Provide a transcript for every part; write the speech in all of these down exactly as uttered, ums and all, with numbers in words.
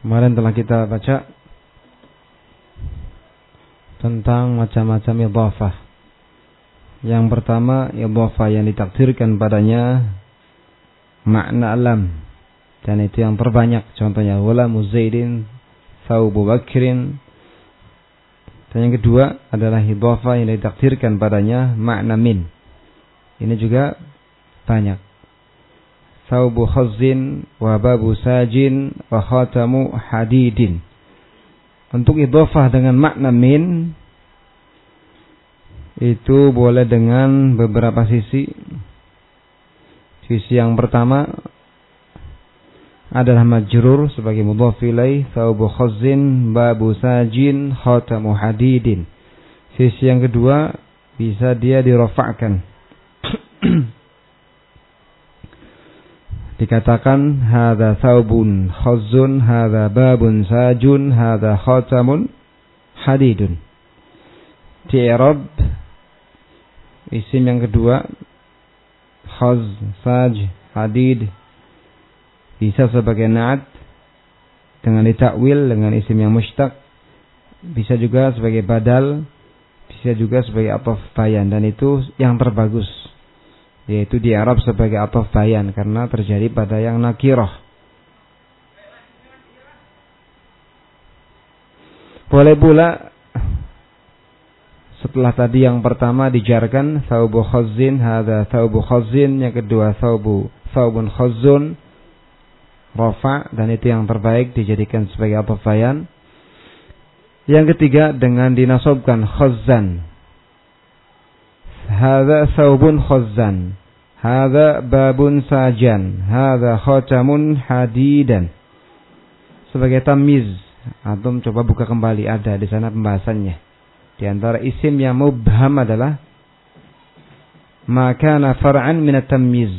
Kemarin telah kita baca tentang macam-macam idhafah. Yang pertama, idhafah yang ditakdirkan padanya makna alam, dan itu yang terbanyak. Contohnya ghulamu Zaidin, thawbu Bakrin. Dan yang kedua adalah idhafah yang ditakdirkan padanya makna min. Ini juga banyak. Thawbu khazzin wa babu sajin wa khatamu hadidin. Untuk idhafah dengan makna min itu boleh dengan beberapa sisi. Sisi yang pertama adalah majrur sebagai mudhaf ilaih, thawbu khazzin babu sajin khatamu hadidin. Sisi yang kedua bisa dia dirafa'kan. Dikatakan hadza thawbun khazzun, hadza babun sajun, hadza khatamun hadidun. Di i'rab isim yang kedua khazz, saj, hadid bisa sebagai na'at dengan ditakwil dengan isim yang mushtaq, bisa juga sebagai badal, bisa juga sebagai ataf bayan, dan itu yang terbagus, yaitu di Arab sebagai ataf bayan karena terjadi pada yang nakirah. Boleh pula setelah tadi yang pertama dijarkan thawbu khazzin, hadza thawbu khazzin, yang kedua thawbu thawbun khazzun, rafa', dan itu yang terbaik dijadikan sebagai ataf bayan. Yang ketiga dengan dinasobkan khazzan, hadza thawbun khazzan, hadza babun sajan, hadza khatamun hadidan, sebagai tamyiz. Antum coba buka kembali, ada di sana pembahasannya. Di antara isim yang mubham adalah ma kana far'an min at-tamyiz,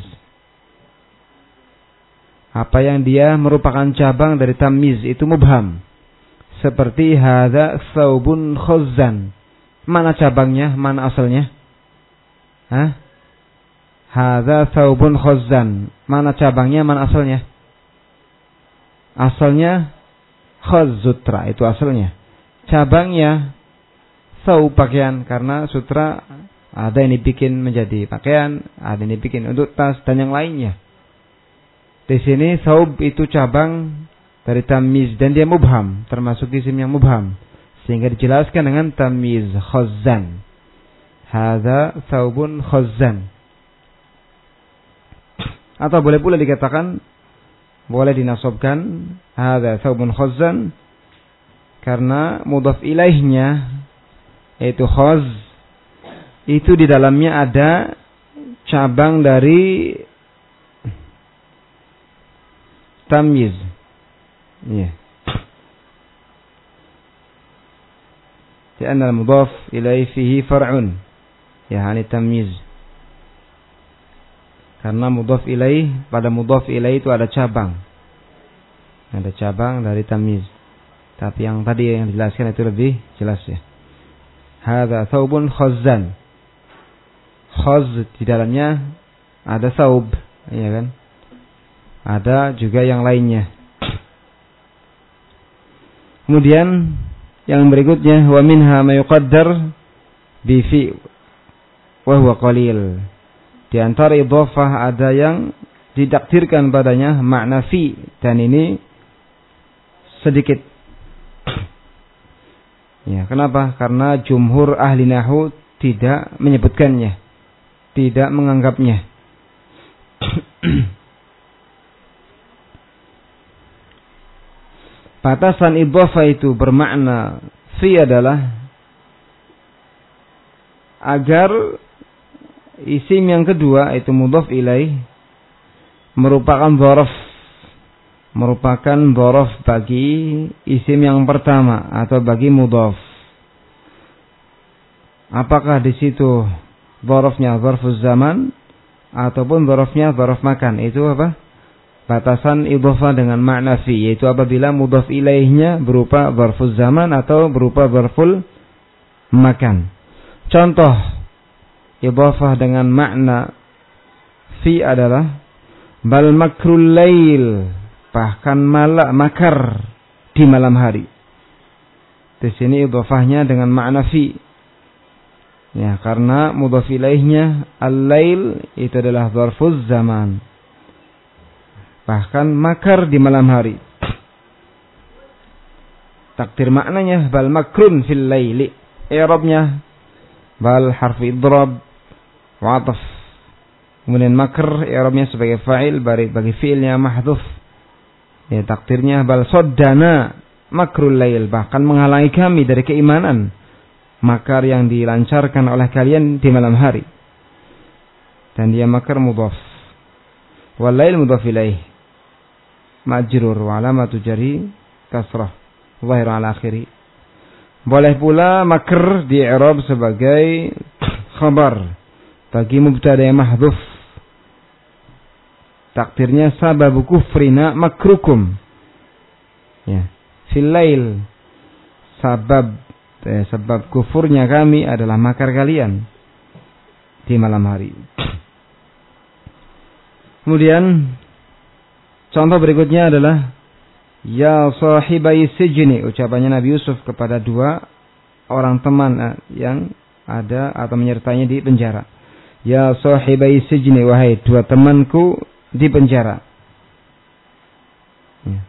apa yang dia merupakan cabang dari tamyiz itu mubham. Seperti hadza thawbun khazzan, mana cabangnya, mana asalnya? Hah? Hadza thawbun khazzan, mana cabangnya, mana asalnya? Asalnya khazz, sutra, itu asalnya. Cabangnya thawb, pakaian, karena sutra ada yang dibikin menjadi pakaian, ada yang dibikin untuk tas dan yang lainnya. Di sini thawb itu cabang dari tamyiz dan dia mubham, termasuk isim yang mubham, sehingga dijelaskan dengan tamyiz khazzan. Hadza thawbun khazzan. Atau boleh pula dikatakan, boleh dinasobkan hadza thawbun khazzan karena mudhaf ilaihnya yaitu khazz itu di dalamnya ada cabang dari tamyiz. Ya. Karena mudhaf ilaih fihi far'un, yani tamyiz. Karena mudhaf ilaih, pada mudhaf ilaih itu ada cabang. Ada cabang dari tamyiz. Tapi yang tadi yang dijelaskan itu lebih jelas ya. Hadza thawbun khazzan. Khazz di dalamnya ada thawb, ya kan? Ada juga yang lainnya. Kemudian yang berikutnya wa minha ma yuqaddar bi fi wa huwa qalil. Di antara idhafah ada yang ditakdirkan padanya makna fi, dan ini sedikit. Ya, kenapa? Karena jumhur ahli nahwu tidak menyebutkannya, tidak menganggapnya. Batasan idhafah itu bermakna fi adalah agar isim yang kedua itu mudhaf ilaih merupakan dzaraf, merupakan dzaraf bagi isim yang pertama atau bagi mudhaf. Apakah di situ dzarafnya dzarfuz zaman ataupun dzarafnya dzaraf makan? Itu apa? Batasan idhafah dengan makna fi, yaitu apabila mudhaf ilaihnya berupa dzarfuz zaman atau berupa dzarful makan. Contoh idhafah dengan makna fi adalah bal makrul lail, bahkan malak makar di malam hari. Di sini idhofahnya dengan makna fi. Ya, karena mudhaf ilaihnya al-lail itu adalah dzarfuz zaman. Bahkan makar di malam hari. Takdir maknanya bal makrun fil laili. I'rabnya bal harfi idrab wa ataf. Kemudian makr i'rabnya sebagai fa'il bagi fi'ilnya mahdhuf. Ya, takdirnya bal saddana makrul lail, bahkan menghalangi kami dari keimanan makar yang dilancarkan oleh kalian di malam hari. Dan dia makar mudhaf. Wal lail mudhaf ilaih. Majrur wa alamatu jari kasrah zahir ala akhiri. Boleh pula makr di i'rab sebagai khabar bagi mubtada yang mahdhuf. Takdirnya sababu kufrina makrukum. Ya. Fil lail, sabab eh, sebab kufurnya kami adalah makar kalian di malam hari. Kemudian contoh berikutnya adalah ya sahibai sijni, ucapannya Nabi Yusuf kepada dua orang teman eh, yang ada atau menyertainya di penjara. Ya sahibai sijni, wahai dua temanku di penjara. Ya.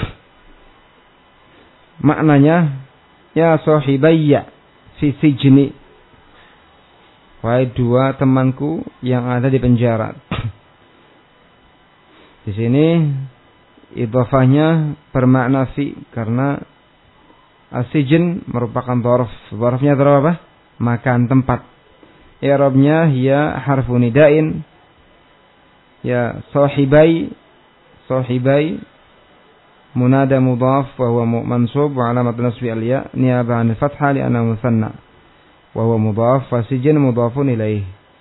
Maknanya ya sahibayya fi sijni, wahai dua temanku yang ada di penjara. Di sini idhofahnya bermakna fi karena as-sijn merupakan dzarf. Dzarfnya dzarf apa? Makan, tempat. I'rabnya ya harfu nidain. Ya sahibai, sahibai munada mudhaf wa huwa mansub wa alamat nasbi al-ya niyaba 'an al-fathah li'anna muthanna wa huwa mudhaf fa sijn mudhafun ilaih.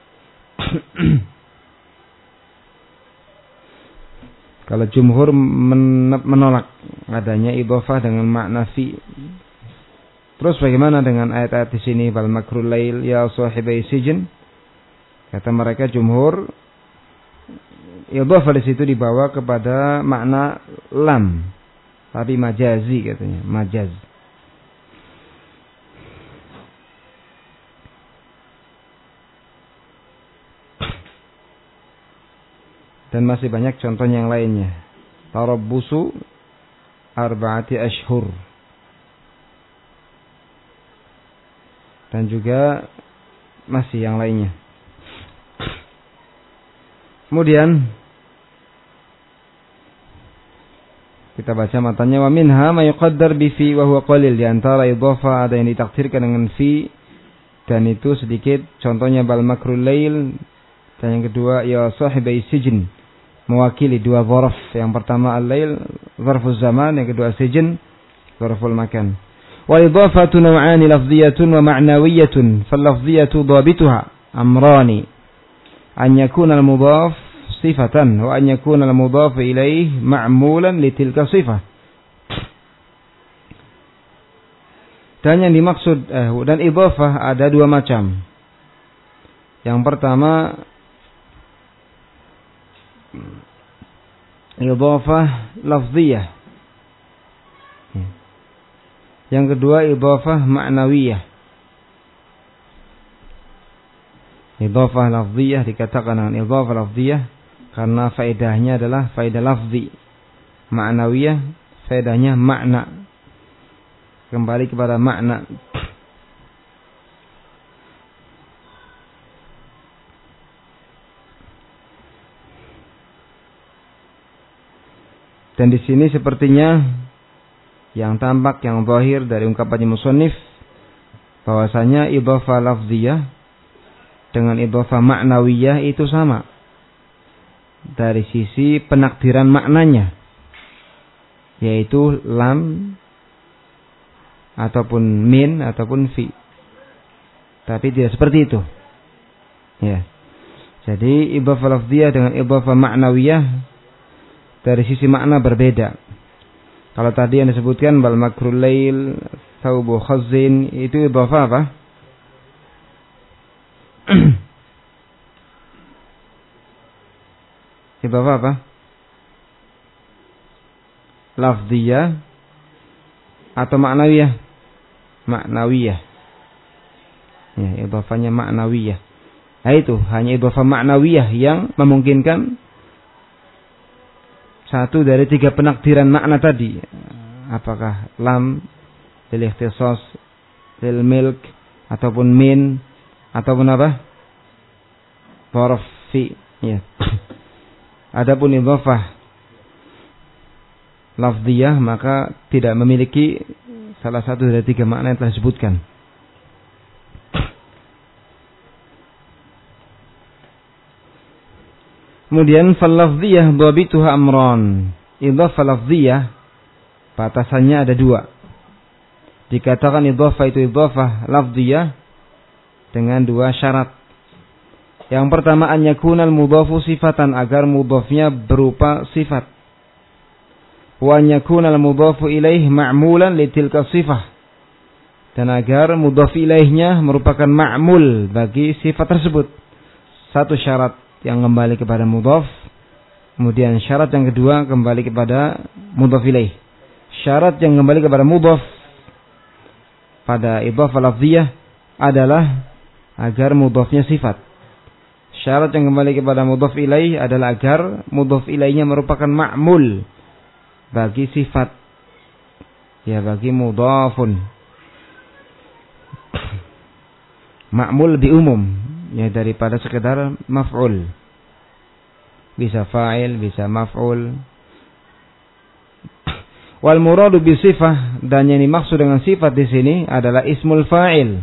Kalau jumhur menolak adanya idhofah dengan makna fi. Terus bagaimana dengan ayat-ayat di sini bal makrul lail ya sahibai sijn? Kata mereka jumhur, idhofah di situ dibawa kepada makna lam, tapi majazi katanya, majaz. Dan masih banyak contohnya yang lainnya. Tarabbusu arba'ati ashhur. Dan juga masih yang lainnya. Kemudian kita baca matanya, wa minha ma yuqaddar bi fi wa huwa qalil. Di antara idhofah ada yang ditakdirkan dengan fi dan itu sedikit. Contohnya bal makrul lail, dan yang kedua ya sahibai sijn, mewakili dua dzarf. Yang pertama al-lail dzarfuz zaman, yang kedua sijn dzarful makan. Wa idhafatu naw'ani lafdhiyatun wa ma'nawiyatun. Fal lafdhiyatu dhabituha amrani, an yakuna al-mudhaf sifatan wa an yakuna al-mudhaf ilaih ma'mulan li tilka sifah. Dan yang dimaksud eh, dan idhafah ada dua macam. Yang pertama idhafah lafziyah. Yang kedua idhafah ma'nawiyah. Idhafah lafziyah dikatakan dengan idhafah lafziyah karena faedahnya adalah faedah lafzi. Ma'nawiyah faedahnya makna. Kembali kepada makna. Dan di sini sepertinya yang tampak, yang zahir dari ungkapannya musannif bahwasanya idhafah lafziyah dengan idhafah ma'nawiyah itu sama dari sisi penakdiran maknanya, yaitu lam ataupun min ataupun fi. Tapi tidak seperti itu. Ya. Jadi idhafah lafziyah dengan idhafah ma'nawiyah dari sisi makna berbeda. Kalau tadi yang disebutkan bal makrul lail thawbu khazzin, itu idhafah apa? Idhafah apa? Lafziyah atau ma'nawiyah? Ma'nawiyah. Ya, idhafahnya ma'nawiyah. Nah itu, hanya idhafah ma'nawiyah yang memungkinkan satu dari tiga penakdiran makna tadi. Apakah lam, lil ikhtisas, lil milk, ataupun min, ataupun apa? Dharf fi. Ya. Adapun idhafah lafdhiyah maka tidak memiliki salah satu dari tiga makna yang telah disebutkan. Kemudian fal-lafdhiyah dhabituha amran. Idhafah lafdhiyah batasannya ada dua. Dikatakan idhafah itu idhafah lafdhiyah dengan dua syarat. Yang pertama, an yakunal mudhafu sifatan, agar mudhafnya berupa sifat. Wa an yakunal mudhafu ilaih ma'mulan li tilka sifah. Dan agar mudhaf ilaihnya merupakan ma'mul bagi sifat tersebut. Satu syarat yang kembali kepada mudhaf. Kemudian syarat yang kedua kembali kepada mudhaf ilaih. Syarat yang kembali kepada mudhaf pada idhafah lafdhiyah adalah agar mudhafnya sifat. Syarat yang kembali kepada mudhaf ilaih adalah agar mudhaf ilaihnya merupakan ma'mul bagi sifat. Ya, bagi mudhafun. Ma'mul lebih umum ya daripada sekedar maf'ul. Bisa fa'il, bisa maf'ul. Wal muradu bi sifah, dan yang dimaksud dengan sifat di sini adalah ismul fa'il.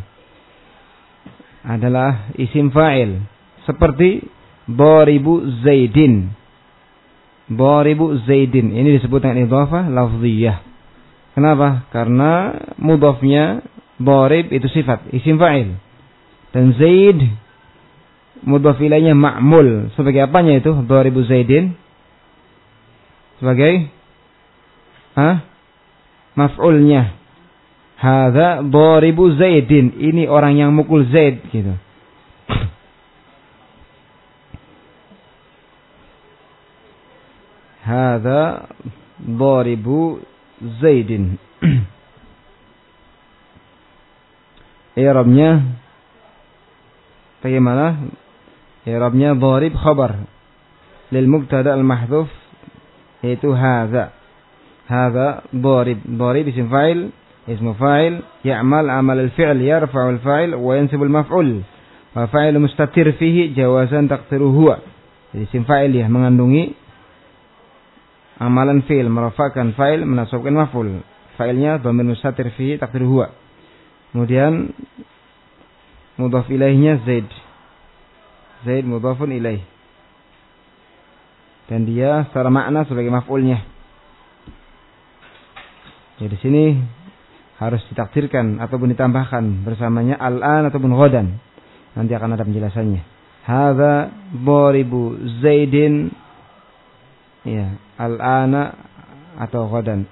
Adalah isim fa'il. Seperti daribu Zaidin. Daribu Zaidin. Ini disebut dengan idhafah lafdhiyah. Kenapa? Karena mudhafnya darib itu sifat, isim fa'il. Dan Zaid mudhaf ilaihnya ma'mul. Sebagai apanya itu? Daribu Zaidin. Sebagai ha? Maf'ulnya. Hadza daribu Zaidin. Ini orang yang mukul Zaid gitu. Hadza daribu Zaidin. I'rabnya bagaimana? I'rabnya dharib khabar lil mubtada al mahdhuf, yaitu hadza. Hadza dharib. Dharib isim fa'il, ismu fa'il, ya'mal amal al fi'l, yarfa'u al fa'il wa yansibu al maf'ul. Wa fa'ilu mustatir fihi jawazan taqdiru huwa. Jadi isim fa'il ya mengandungi amalan fi'il, merafakan fa'il, menasabkan maf'ul. Fa'ilnya dhamir mustatir fihi taqdiru huwa. Kemudian mudhaf ilaihnya Zaid. Zaid mudhafun ilaih. Dan dia secara makna sebagai maf'ulnya. Jadi di sini harus ditakdirkan ataupun ditambahkan bersamanya al-an ataupun ghadan. Nanti akan ada penjelasannya. Hadza daribu Zaidin, ya, al-ana atau ghadan.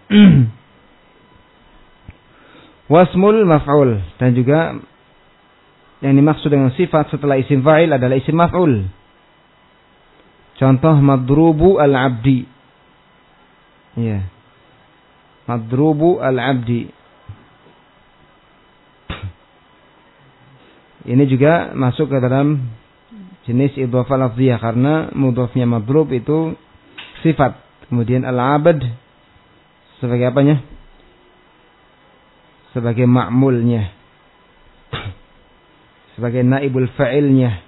Wasmul maf'ul, dan juga yang dimaksud dengan sifat setelah isim fa'il adalah isim maf'ul. Contoh madrubu al-abdi. Ya. Madrubu al-abdi. Ini juga masuk ke dalam jenis idhafah lafdhiyah karena mudhafnya madrub itu sifat. Kemudian al-abd sebagai apanya? Sebagai ma'mulnya. Sebagai naibul fa'ilnya.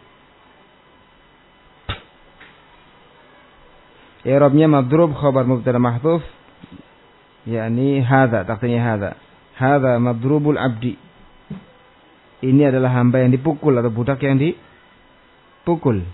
I'rabnya madrub khabar mubtada mahdhuf, yakni hadza, takdirnya hadza. Hadza madrubul abdi. Ini adalah hamba yang dipukul atau budak yang dipukul.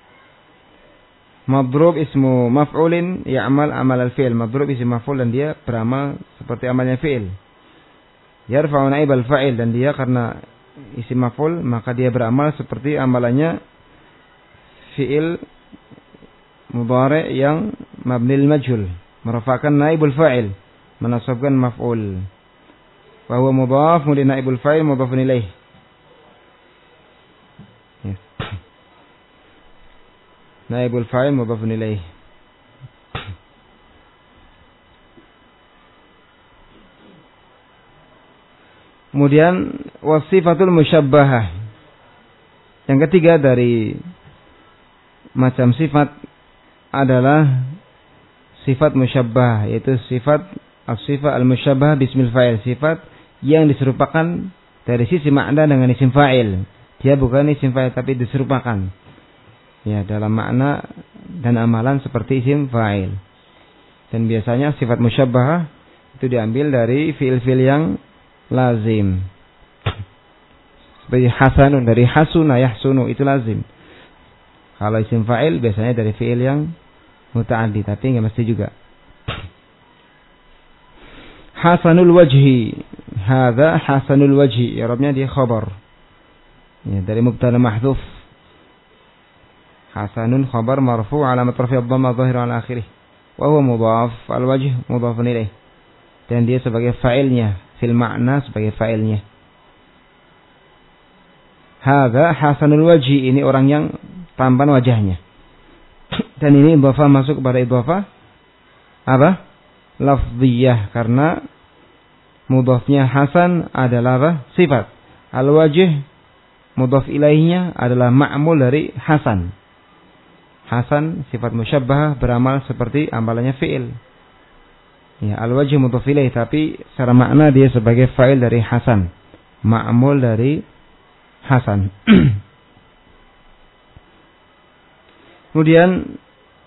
Madrub ismu maf'ulin ya'mal amal al-fi'l. Madrub ismu maf'ul dan dia beramal seperti amalnya fi'il. Yarfa'u naibal fa'il, dan dia karena isim maf'ul maka dia beramal seperti amalannya fi'il mudhari' yang mabnil majhul, merafa'kan naibul fa'il, menasabkan maf'ul. Wa huwa mudhaf li naibul fa'il mudhafun ilaih. Ya. Naibul fa'il mudhafun ilaih. Kemudian wasifatul musyabbahah. Yang ketiga dari macam sifat adalah sifat musyabbah, yaitu sifat as-sifat al-musyabbah bismil fa'il, sifat yang diserupakan dari sisi makna dengan isim fa'il. Dia bukan isim fa'il tapi diserupakan. Ya, dalam makna dan amalan seperti isim fa'il. Dan biasanya sifat musyabbah itu diambil dari fiil-fiil yang lazim. Seperti hasanun, dari hasuna yahsunu, itu lazim. Kalau isim fa'il biasanya dari fiil yang muta'addi, tapi enggak mesti juga. Hasanul wajhi, hadza hasanul wajhi, i'rabnya dia khabar. Ya, dari mubtada mahdhuf. Hasanun khabar marfu' alamat rafi' ad-dhamma dhahira ala akhirih. Wa huwa mudhaf, al-wajh mudhafun ilaih. Dan dia sebagai fa'ilnya, fil makna sebagai fa'ilnya. Hadza hasanul wajhi, ini orang yang tampan wajahnya. Dan ini idhafah masuk kepada idhafah apa? Lafdhiyah, karena mudhafnya hasan adalah apa? Sifat. Al-wajh mudhaf ilaihnya adalah ma'mul dari hasan. Hasan sifat musyabbah beramal seperti amalannya fi'il. Ya, al-wajh mudhaf ilaih, tapi secara makna dia sebagai fa'il dari hasan, ma'mul dari hasan. Kemudian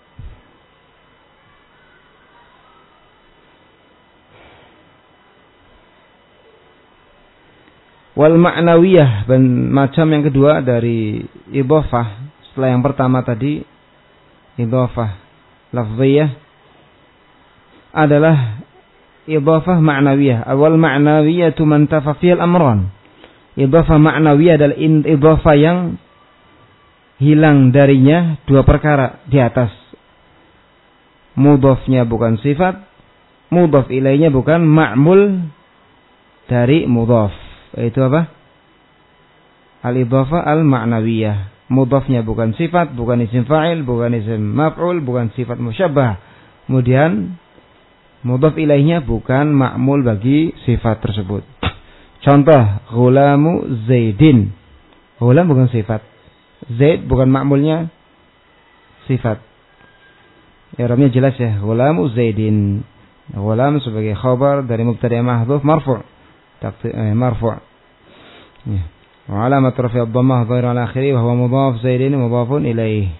wal ma'nawiyah, dan macam yang kedua dari idhafah setelah yang pertama tadi idhafah lafziyah adalah idhafah ma'nawiyah. Awal ma'nawiyah tu man tafafiyal amran. Idhafah ma'nawiyah adalah idhafah yang hilang darinya dua perkara di atas. Mudhafnya bukan sifat, mudhaf ilaihnya bukan ma'mul dari mudhaf. Itu apa? Al-idhafah al-ma'nawiyah. Mudhafnya bukan sifat, bukan isim fa'il, bukan isim maf'ul, bukan sifat musyabbah. Kemudian mudhaf ilaihnya bukan ma'mul bagi sifat tersebut. Contoh, ghulamu Zaidin. Ghulam bukan sifat. Zaid bukan ma'mulnya sifat. I'rabnya jelas ya, ghulamu Zaidin. Ghulam sebagai khabar dari mubtada' mahdhuf marfu'. Eh, marfu'. Ya. Wa alamat rafi' ad-dhammah dhahir ala akhirih wa huwa mudhaf, Zaidin mudhafun ilaih.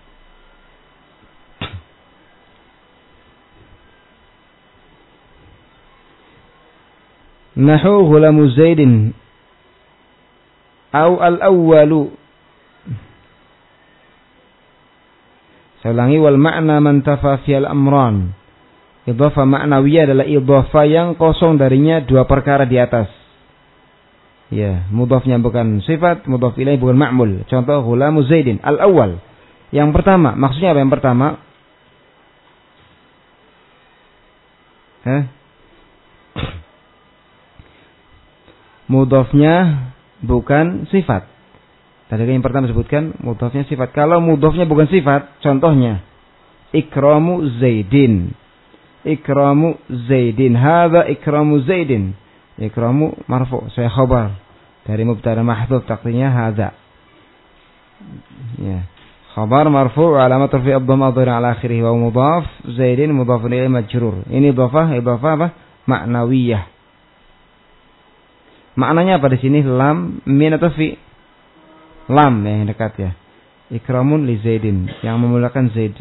Nahu ghulamu Zaidin au al-awwalu. Saya ulangi, wal ma'na man tafa fiyal amran. Idhafah ma'nawiyah adalah idhafah yang kosong darinya dua perkara di atas. Ya, mudhafnya bukan sifat, mudhaf ilaih bukan ma'mul. Contoh ghulamu Zaidin al-awwal. Yang pertama, maksudnya apa yang pertama? Hah? Mudhafnya bukan sifat. Tadi yang pertama sebutkan mudhafnya sifat. Kalau mudhafnya bukan sifat, contohnya ikramu Zaidin. Ikramu Zaidin. Hadza ikramu Zaidin. Ikramu marfu', saya khabar dari mubtada mahdhuf, taqdirnya hadza. Ya. Khabar marfu' alamat rafi' ad-dhamma dhahir ala akhirih wa mudhaf, Zaidin mudhafun ilaih majrur. Ini idhafah, idhafah apa? Ma'nawiyah. Maknanya apa di sini? Lam, min atau fi? Lam yang dekat ya. Ikramun li Zaidin, yang memuliakan Zaid.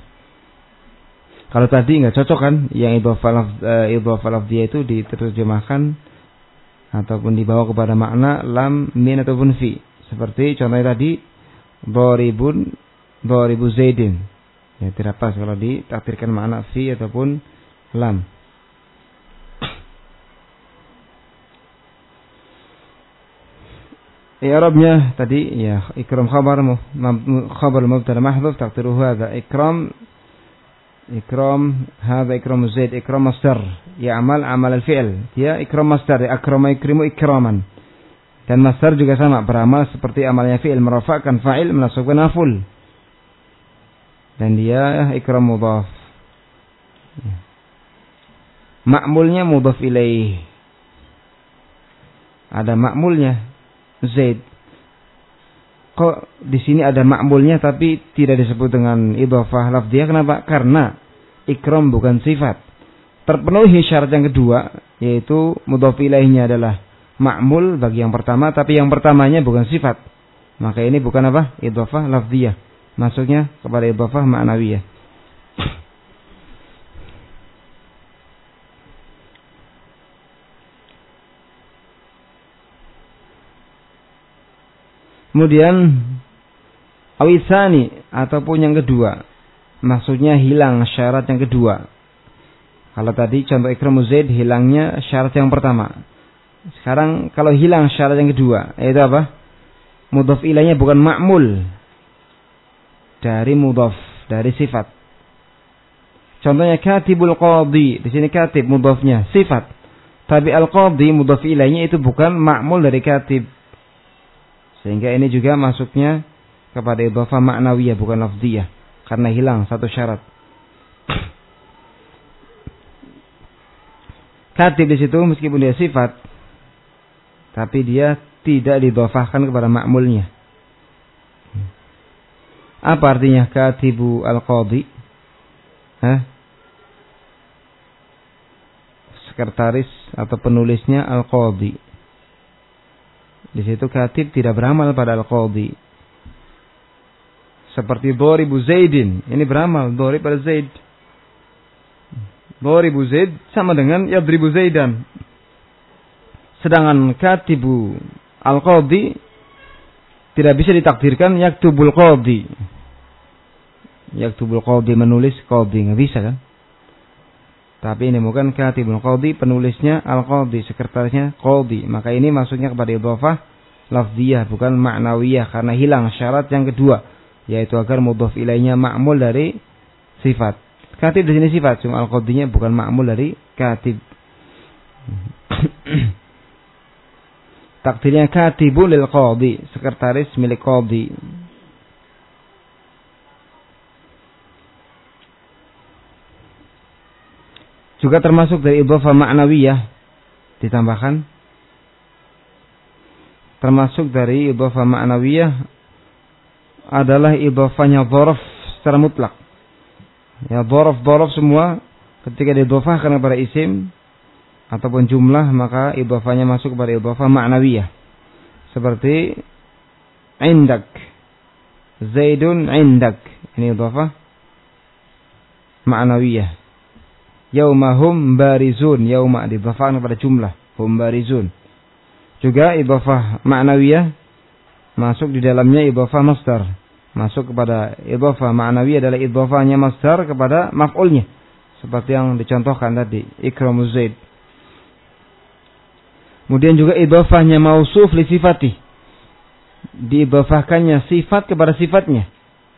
Kalau tadi enggak cocok kan? Yang idhafah lafz uh, idhafah lafziyah itu diterjemahkan ataupun dibawa kepada makna lam, min ataupun fi. Seperti contohnya tadi dharibun, dharibu Zaidin. Ya tidak pas kalau ditakdirkan makna fi ataupun lam. I'rabnya tadi ya ikram khabar khabar mubtada mahdhuf taqdiruhu hadza ikram ikram hadza ikram Zaid ikram masdar ya'mal amal al-fi'l, dia ikram masdar, akrama ikrimu ikraman, dan masdar juga sama beramal seperti amalnya fi'il, merafa'kan fa'il, menasabkan maf'ul, dan dia ikram mudhaf. Ma'mulnya mudhaf ilaih. ada ma'mulnya Zaid. Kok di sini ada ma'mulnya tapi tidak disebut dengan idhofah lafdhiyah? Kenapa? Karena ikram bukan sifat. Terpenuhi syarat yang kedua, yaitu mudhof ilaihnya adalah ma'mul bagi yang pertama, tapi yang pertamanya bukan sifat. Maka ini bukan apa? Idhofah lafdhiyah. Masuknya kepada idhofah ma'nawiyah. Kemudian awisani ataupun yang kedua, maksudnya hilang syarat yang kedua. Kalau tadi contoh ikramu Zaid hilangnya syarat yang pertama. Sekarang kalau hilang syarat yang kedua, yaitu apa? Mudhof ilaihnya bukan ma'mul dari mudhof, dari sifat. Contohnya katibul qadhi, di sini katib mudhofnya sifat. Tapi al-qadhi mudhof ilaihnya itu bukan ma'mul dari katib. Sehingga ini juga masuknya kepada idhofah ma'nawiyah bukan lafdhiyah karena hilang satu syarat. Katib di situ meskipun dia sifat tapi dia tidak didhofahkan kepada ma'mulnya. Apa artinya katibu al-qadhi? Hah? Sekretaris atau penulisnya al-qadhi. Di situ katib tidak beramal pada al-qadhi. Seperti dharibu Zaidin, ini beramal dharib pada Zaid. Dharibu Zaid sama dengan yadribu Zaidan. Sedangkan katibu al-qadhi tidak bisa ditakdirkan yaktubul qadhi. Yaktubul qadhi menulis qadhi, enggak bisa kan? Tapi ini bukan katibul qadhi, penulisnya al-qadhi, sekretarisnya qadhi. Maka ini masuknya kepada idhofah lafdhiyah bukan ma'nawiyah karena hilang syarat yang kedua, yaitu agar mudhof ilaihnya ma'mul dari sifat. Katib di sini sifat, cuma al-qadhinya bukan ma'mul dari katib. Takdirnya katibul lil qadhi, sekretaris milik qadhi. Juga termasuk dari idhofah ma'nawiyah ditambahkan. Termasuk dari idhofah ma'nawiyah adalah idhofahnya dhorof secara mutlak. Ya, dhorof-dhorof semua ketika didhofahkan kepada isim ataupun jumlah maka idhofahnya masuk kepada idhofah ma'nawiyah. Seperti indak, Zaidun indak, ini idhofah ma'nawiyah. Yauma hum barizun, yauma didhofahkan kepada jumlah hum barizun. Juga idhofah ma'nawiyah masuk di dalamnya idhofah masdar. Masuk kepada idhofah ma'nawiyah adalah idhofahnya masdar kepada maf'ulnya. Seperti yang dicontohkan tadi, ikramu Zaid. Kemudian juga idhofahnya mausuf li sifati. Diidhofahkannya sifat kepada sifatnya.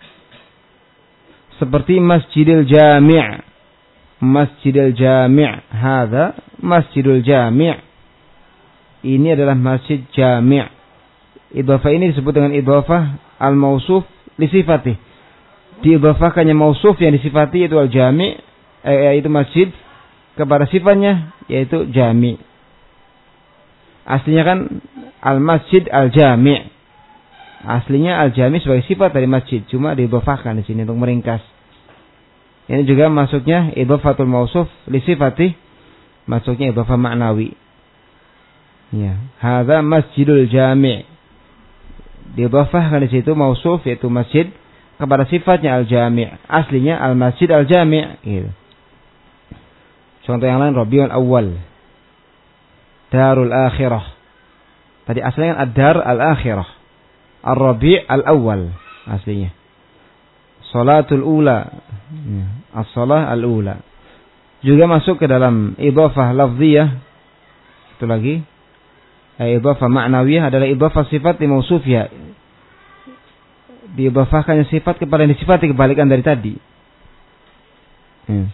Seperti masjidil jami'. Masjidil Jami', hadza Masjidul Jami'. Ini adalah masjid Jami'. Idhofah ini disebut dengan idhofah al-mausuf li sifati. Diidhofahkannya mausuf yang disifati yaitu al-Jami', eh, yaitu masjid kepada sifatnya yaitu Jami'. Aslinya kan al-masjid al-Jami'. Aslinya al-Jami' sebagai sifat dari masjid, cuma diidhofahkan di sini untuk meringkas. Ini juga masuknya idhofatul mausuf li sifati, masuknya idhofah ma'nawi. Ya, hadza Masjidul Jami'. Diidhofahkan di situ mausuf yaitu masjid kepada sifatnya al-Jami'. Aslinya al-Masjid al-Jami', gitu. Contoh yang lain Rabiul Awwal, Darul Akhirah. Tadi aslinya ad-Dar al-Akhirah. Ar-Rabi' al-Awwal aslinya. Salatul Ula, as-salah al-ula. Juga masuk ke dalam idhofah lafdhiyah. Itu lagi. Idhofah ma'nawiyah adalah idhofah sifat li mausufiyah. Diidhofahkannya sifat kepada yang disifati, kebalikan dari tadi. Hmm.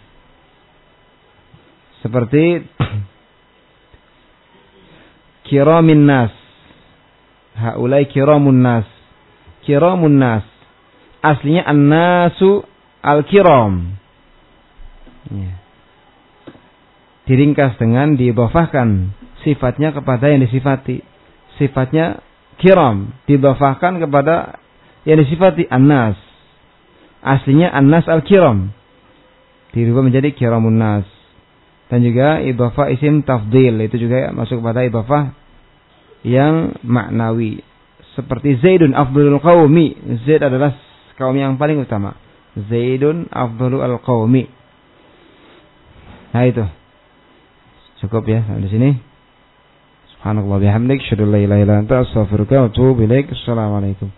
Seperti kiramin nas. Haulai kiramun nas. Kiramun nas. Aslinya an-nasu al-kiram. Ya. Diringkas dengan diidhofahkan sifatnya kepada yang disifati. Sifatnya kiram didhafahkan kepada yang disifati an-nas. Aslinya an-nas al-kiram, dirubah menjadi kiramun nas. Dan juga idhafah isim tafdil, itu juga masuk kepada idhafah yang maknawi. Seperti Zaidun afdalul qaumi, Zaid adalah kaum yang paling utama. Zaidun afdalul qaumi. Nah itu. Cukup ya sampai di sini. Subhanallah bihamdik, syadallah ilaha illa anta, astaghfiruka wa atubu ilaik. Assalamualaikum.